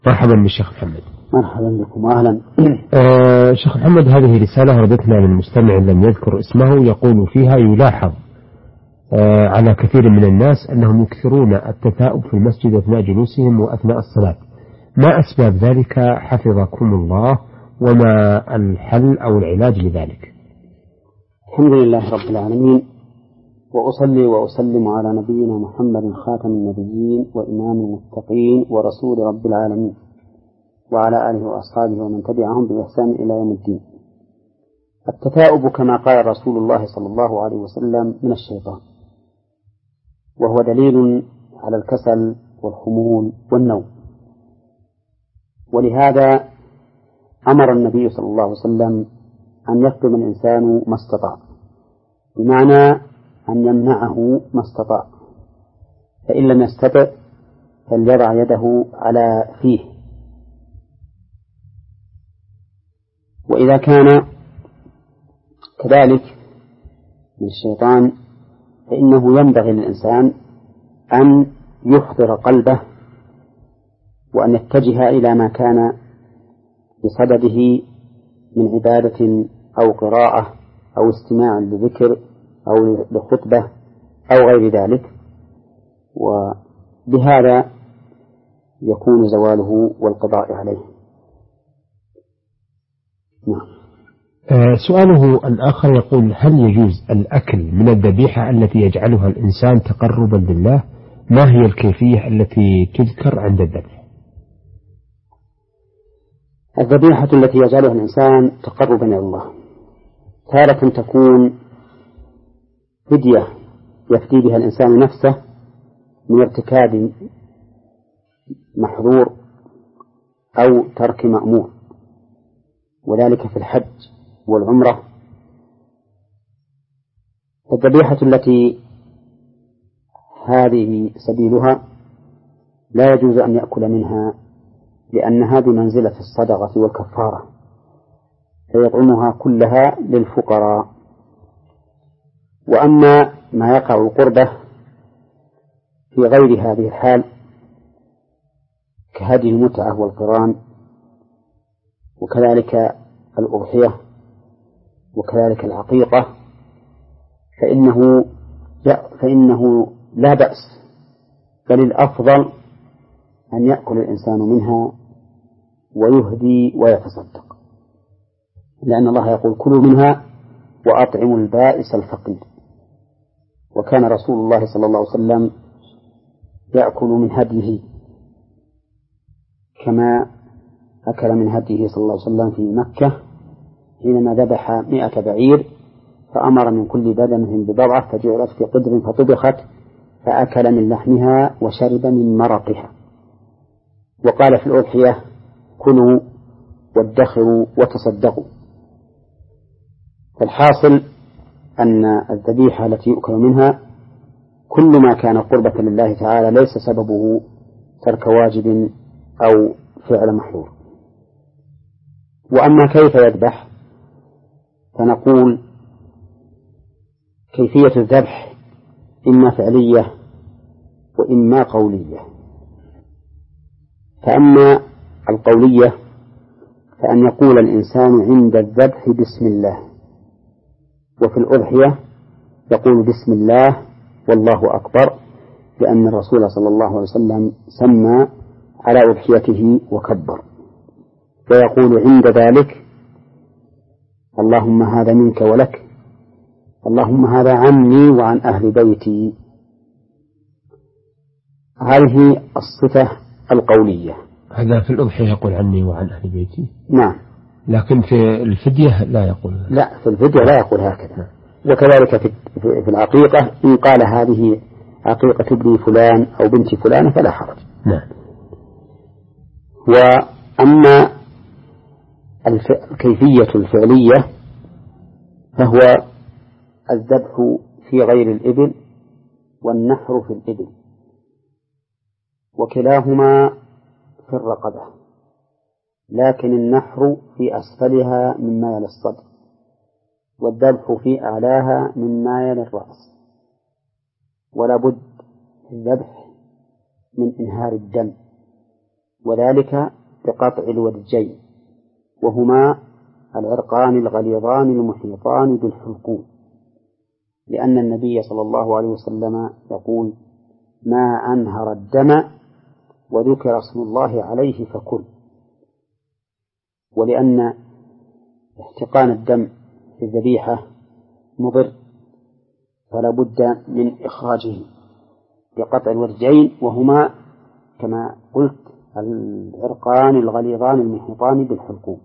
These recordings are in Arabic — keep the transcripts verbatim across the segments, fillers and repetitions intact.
مرحبا بالشيخ محمد. مرحبا بكم أهلا. آه شيخ محمد، هذه رسالة وردتنا من مستمع لم يذكر اسمه، يقول فيها: يلاحظ آه على كثير من الناس أنهم يكثرون التثاؤب في المسجد أثناء جلوسهم وأثناء الصلاة، ما أسباب ذلك حفظكم الله، وما الحل أو العلاج لذلك؟ الحمد لله رب العالمين، وأصلي وأسلم على نبينا محمد خاتم النبيين وإمام المتقين ورسول رب العالمين، وعلى آله وأصحابه ومن تبعهم بإحسان إلى يوم الدين. التثاؤب كما قال رسول الله صلى الله عليه وسلم من الشيطان، وهو دليل على الكسل والخمول والنوم، ولهذا أمر النبي صلى الله عليه وسلم أن يخدم الإنسان ما استطاع، بمعنى أن يمنعه ما استطاع، فإن لم يستطع فليضع يده على فيه. وإذا كان كذلك من الشيطان فإنه ينبغي للإنسان أن يحضر قلبه وأن يتجه إلى ما كان بصدده من عبادة أو قراءة أو استماع لذكر أو لخطبة أو غير ذلك، وبهذا يكون زواله والقضاء عليه. نعم. آه سؤاله الآخر يقول: هل يجوز الأكل من الذبيحة التي يجعلها الإنسان تقربا لله؟ ما هي الكيفية التي تذكر عند الذبح؟ الذبيحة التي يجعلها الإنسان تقربا إلى الله تارة تكون فدية يفدي بها الإنسان نفسه من ارتكاب محظور أو ترك مأمور، وذلك في الحج والعمرة. الذبيحة التي هذه سبيلها لا يجوز أن يأكل منها، لأنها بمنزلة الصدقة والكفارة، فيطعمها كلها للفقراء. وأما ما يقع قربه في غير هذه الحال كهدي المتعة والقران، وكذلك الأضحية، وكذلك العقيقة، فإنه فإنه لا بأس، بل الأفضل أن يأكل الإنسان منها ويهدي ويتصدق، لأن الله يقول: كلوا منها وأطعموا البائس الفقير. وكان رسول الله صلى الله عليه وسلم يأكل من هديه كما أكل من هديه صلى الله عليه وسلم في مكة حينما ذبح مئة بعير، فأمر من كل بدنهم ببضعة فجعلت في قدر فطبخت، فأكل من لحمها وشرب من مرقها. وقال في الأضحية: كلوا وادخروا وتصدقوا. فالحاصل أن الذبيحة التي يؤكل منها كل ما كان قربة لله تعالى ليس سببه ترك واجب أو فعل محظور. وأما كيف يذبح فنقول: كيفية الذبح إما فعلية وإما قولية. فأما القولية فأن يقول الإنسان عند الذبح بسم الله، وفي الأضحية يقول بسم الله والله أكبر، لأن الرسول صلى الله عليه وسلم سمى على أضحيته وكبر، ويقول عند ذلك: اللهم هذا منك ولك، اللهم هذا عني وعن أهل بيتي. هذه الصفة القولية. هذا في الأضحية يقول عني وعن أهل بيتي؟ نعم. لكن في الفدية لا يقول. لا، في الفدية لا يقول هكذا. وكذلك في العقيقة إن قال هذه عقيقة ابن فلان أو بنت فلان فلا حرج. نعم. وأما الكيفية الفعلية فهو الذبح في غير الإبل والنحر في الإبل، وكلاهما في الرقبة، لكن النحر في أسفلها مما يلي الصدر، والذبح في أعلاها مما يلي الرأس. ولا بد في الذبح من إنهار الدم، وذلك بقطع الودجين وهما العرقان الغليظان المحيطان بالحلقوم، لأن النبي صلى الله عليه وسلم يقول: ما أنهر الدم وذكر اسم الله عليه فكل. ولأن احتقان الدم في الذبيحة مضر، فلا بد من إخراجه بقطع الودجين وهما كما قلت العرقان الغليظان المحيطان بالحلقوم.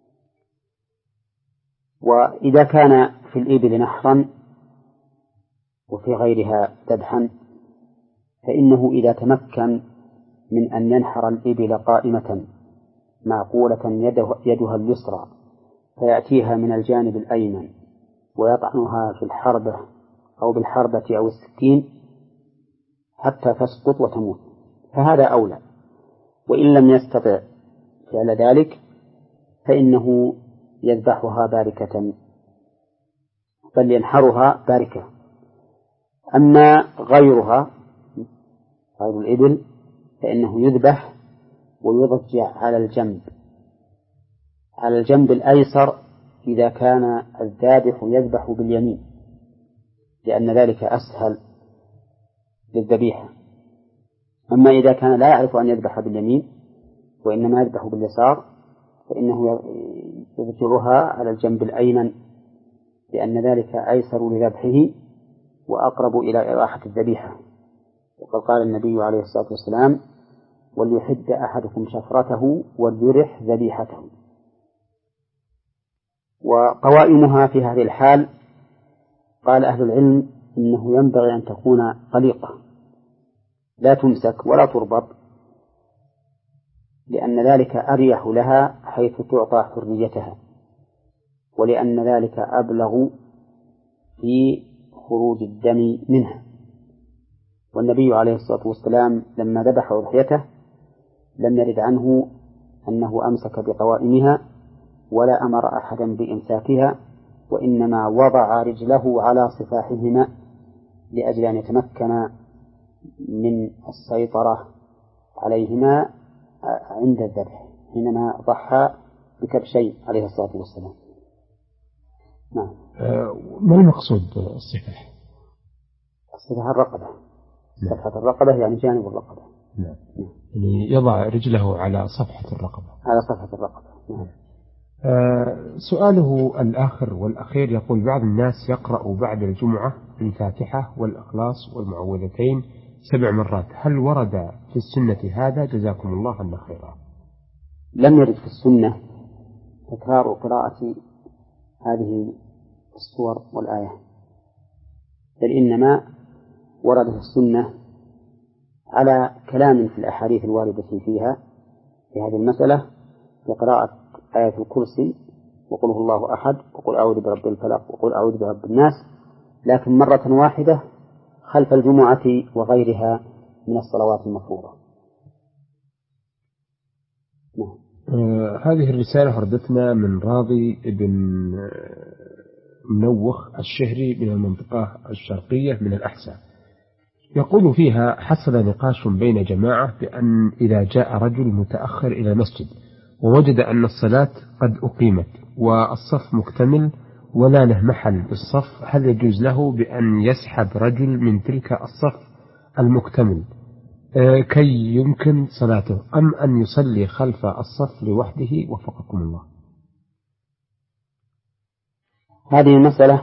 وإذا كان في الإبل نحرا وفي غيرها ذبحا، فإنه إذا تمكن من أن ينحر الإبل قائمة معقولة يده يدها اليسرى فيأتيها من الجانب الأيمن ويطعنها في الحربة أو بالحربة أو السكين حتى تسقط وتموت، فهذا أولى. وإن لم يستطع فعل ذلك فإنه يذبحها باركة، بل ينحرها باركة. أما غيرها غير الإبل فإنه يذبح ويضجع على الجنب على الجنب الأيسر إذا كان الذابح يذبح باليمين، لأن ذلك أسهل للذبيحة. أما إذا كان لا يعرف أن يذبح باليمين وإنما يذبح باليسار فإنه يضجعها على الجنب الأيمن، لأن ذلك أيسر لذبحه وأقرب إلى إراحة الذبيحة. وقد قال النبي عليه الصلاة والسلام: وليحد أحدكم شفرته وليرح ذبيحته. وقوائمها في هذه الحال قال أهل العلم إنه ينبغي أن تكون طليقة لا تمسك ولا تربط، لأن ذلك أريح لها حيث تعطى حريتها، ولأن ذلك أبلغ في خروج الدم منها. والنبي عليه الصلاة والسلام لما ذبح أضحيته لم يرد عنه أنه أمسك بقوائمها ولا أمر أحدا بإمساكها، وإنما وضع رجله على صفاحهما لأجل أن يتمكن من السيطرة عليهما عند الذبح حينما ضحى بكبشين عليه الصلاة والسلام. نعم. أه ما المقصود الصفاح؟ الصفاح الرقبة. صفحة الرقبة يعني جانب الرقبة. نعم. يعني يضع رجله على صفحة الرقبة. على صفحة الرقبة. نعم. أه سؤاله الآخر والأخير يقول: بعض الناس يقرأ بعد الجمعة الفاتحة والإخلاص والمعوذتين سبع مرات، هل ورد في السنة هذا؟ جزاكم الله عنا خيرا. لم يرد في السنة تكرار قراءة هذه السور والآية، بل إنما ورد في السنة على كلام في الأحاديث الواردة فيها في هذه المسألة بقراءة آية الكرسي وقل هو الله أحد وقل أعوذ برب الفلق وقل أعوذ برب الناس، لكن مرة واحدة خلف الجمعة وغيرها من الصلوات المفروضة. نعم. آه هذه الرسالة وردتنا من راضي بن منوخ الشهري من المنطقة الشرقية من الأحساء، يقول فيها: حصل نقاش بين جماعة بأن إذا جاء رجل متأخر إلى المسجد ووجد أن الصلاة قد أقيمت والصف مكتمل ولا له محل بالصف، هل يجوز له بأن يسحب رجل من تلك الصف المكتمل كي يمكن صلاته، أم أن يصلي خلف الصف لوحده؟ وفقكم الله. هذه المسألة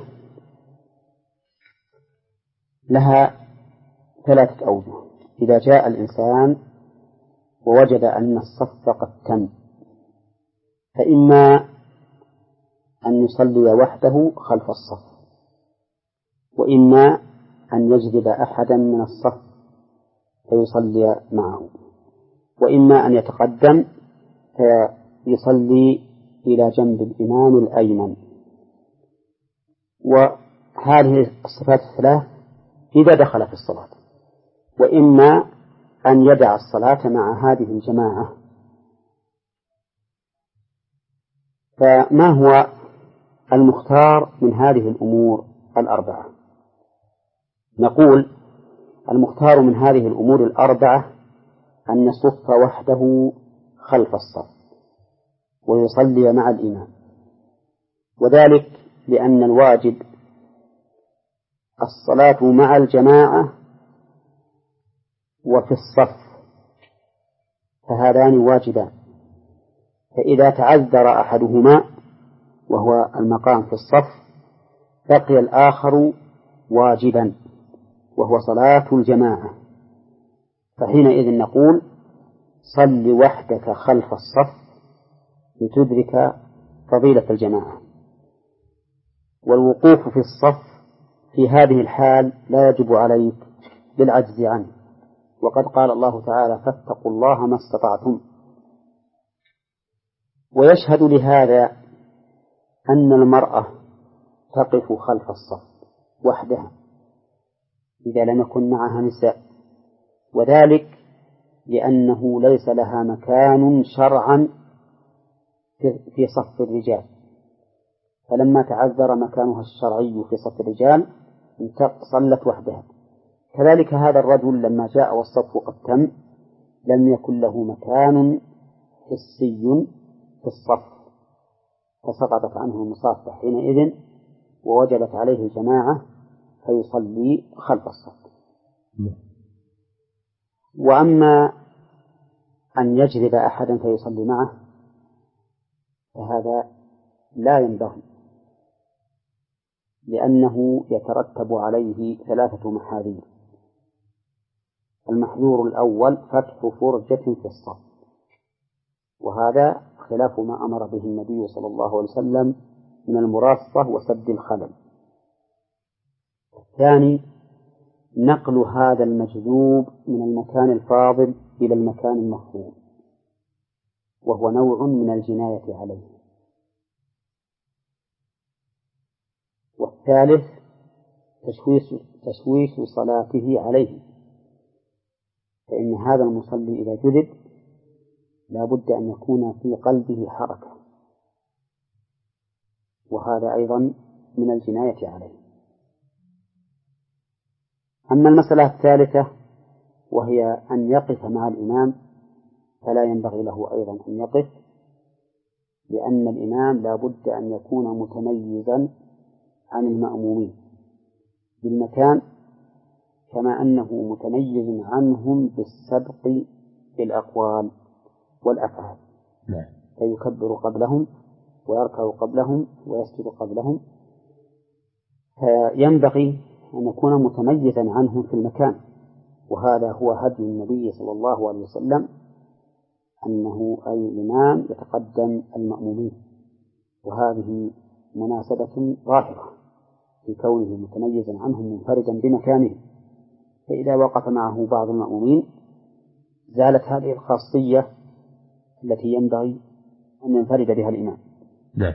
لها ثلاثة أوجه. إذا جاء الإنسان ووجد أن الصف قد تم، فإما أن يصلي وحده خلف الصف، وإما أن يجذب أحدا من الصف فيصلي معه، وإما أن يتقدم فيصلي إلى جنب الإمام الأيمن. وهذه الصفات الثلاث إذا دخل في الصلاة. وإما أن يدع الصلاة مع هذه الجماعة. فما هو المختار من هذه الأمور الأربعة؟ نقول: المختار من هذه الأمور الأربعة أن يصف وحده خلف الصف ويصلي مع الإمام، وذلك لأن الواجب الصلاة مع الجماعة وفي الصف، فهذان واجبان، فإذا تعذر أحدهما وهو المقام في الصف بقي الآخر واجبا وهو صلاة الجماعة، فحينئذ نقول صل وحدك خلف الصف لتدرك فضيلة الجماعة. والوقوف في الصف في هذه الحال لا يجب عليك بالعجز عنه، وقد قال الله تعالى فاتقوا الله ما استطعتم. ويشهد لهذا أن المرأة تقف خلف الصف وحدها إذا لم يكن معها نساء، وذلك لأنه ليس لها مكان شرعا في صف الرجال، فلما تعذر مكانها الشرعي في صف الرجال صلت وحدها. كذلك هذا الرجل لما جاء والصف قد تم لم يكن له مكان حسي في الصف، فسقطت عنه المصافة حينئذ ووجبت عليه الجماعة فيصلي خلف الصف. وأما أن يجذب أحدا فيصلي معه فهذا لا ينبغي، لأنه يترتب عليه ثلاثة محاذير. المحذور الأول فتح فرجة في الصف، وهذا خلاف ما أمر به النبي صلى الله عليه وسلم من المراصة وسد الخلل. الثاني نقل هذا المجذوب من المكان الفاضل إلى المكان المفضول، وهو نوع من الجناية عليه. والثالث تشويش, تشويش صلاته عليه، فإن هذا المصلي إذا جذب لا بد أن يكون في قلبه حركة، وهذا أيضا من الجناية عليه. أما المسألة الثالثة وهي أن يقف مع الإمام فلا ينبغي له أيضا أن يقف، لأن الإمام لا بد أن يكون متميزا عن المأمومين بالمكان، كما أنه متميز عنهم بالسبق في الأقوال والأفعال، فيكبر قبلهم ويركع قبلهم ويسجد قبلهم، فينبغي أن يكون متميزا عنهم في المكان. وهذا هو هدي النبي صلى الله عليه وسلم، أنه أي الإمام يتقدم المأمومين، وهذه مناسبة ظاهرة في كونه متميزا عنهم منفردا بمكانه، فإذا وقف معه بعض المأمومين زالت هذه الخاصية التي ينبغي أن ينفرد بها الإمام. نعم.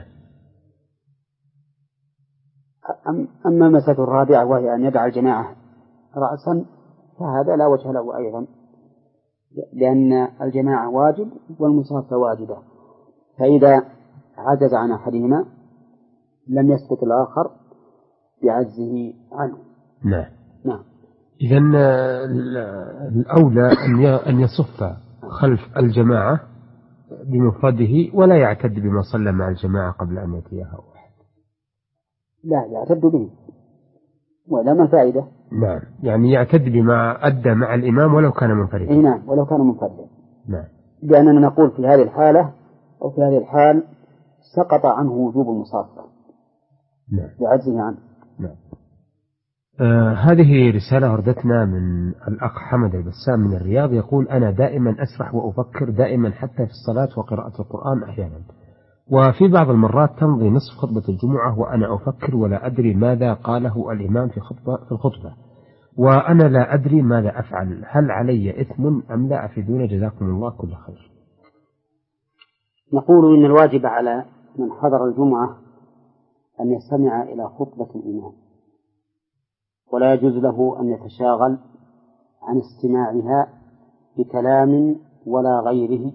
أما المسألة الرابعة وهي أن يدع الجماعة رأسا فهذا لا وجه له أيضا، لأن الجماعة واجب والمصافة واجبة، فإذا عجز عن أحدهما لم يسقط الآخر بعجزه عنه. نعم. نعم. إذن الأولى أن يصف خلف الجماعة بمفرده ولا يعتد بما صلى مع الجماعة قبل أن يأتيها واحد. لا يعتد به ولا ما فائدة. نعم، يعني يعتد بما أدى مع الإمام ولو كان منفردا. إيه نعم، ولو كان منفردا. نعم. لأننا نقول في هذه الحالة أو في هذه الحال سقط عنه وجوب المصافة. نعم. بعجزه عنه. نعم. آه هذه رسالة وردتنا من الأخ حمد البسام من الرياض، يقول أنا دائما أسرح وأفكر دائما حتى في الصلاة وقراءة القرآن أحيانا، وفي بعض المرات تمضي نصف خطبة الجمعة وأنا أفكر ولا أدري ماذا قاله الإمام في خطبة في الخطبة، وأنا لا أدري ماذا أفعل، هل علي إثم أم لا؟ أفيدون جزاكم الله كل خير. نقول إن الواجب على من حضر الجمعة أن يستمع إلى خطبة الإمام، ولا يجوز له أن يتشاغل عن استماعها بكلام ولا غيره.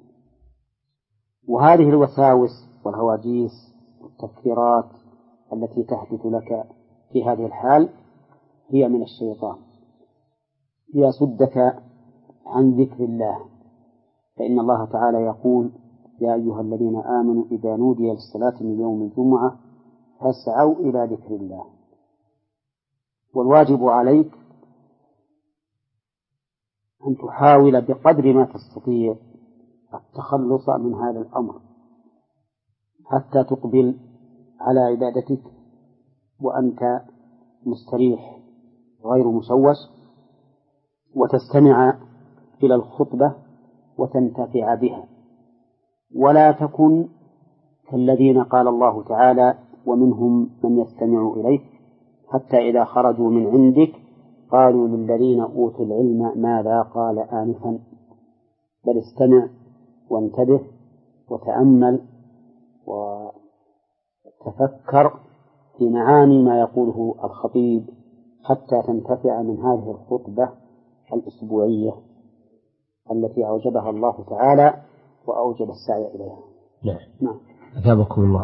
وهذه الوساوس والهواجيس والتفكيرات التي تحدث لك في هذه الحال هي من الشيطان ليصدك عن ذكر الله، فإن الله تعالى يقول: يا أيها الذين آمنوا إذا نودي للصلاة من يوم الجمعة فاسعوا إلى ذكر الله. والواجب عليك أن تحاول بقدر ما تستطيع التخلص من هذا الأمر حتى تقبل على عبادتك وأنت مستريح غير مشوش، وتستمع إلى الخطبة وتنتفع بها، ولا تكن كالذين قال الله تعالى: ومنهم من يستمع إليك حتى إذا خرجوا من عندك قالوا للذين أوتوا العلم ماذا قال آنفا. بل استمع وانتبه وتأمل وتفكر في معاني ما يقوله الخطيب حتى تنتفع من هذه الخطبة الأسبوعية التي أوجبها الله تعالى وأوجب السعي إليها. نعم. نعم. أثابكم الله.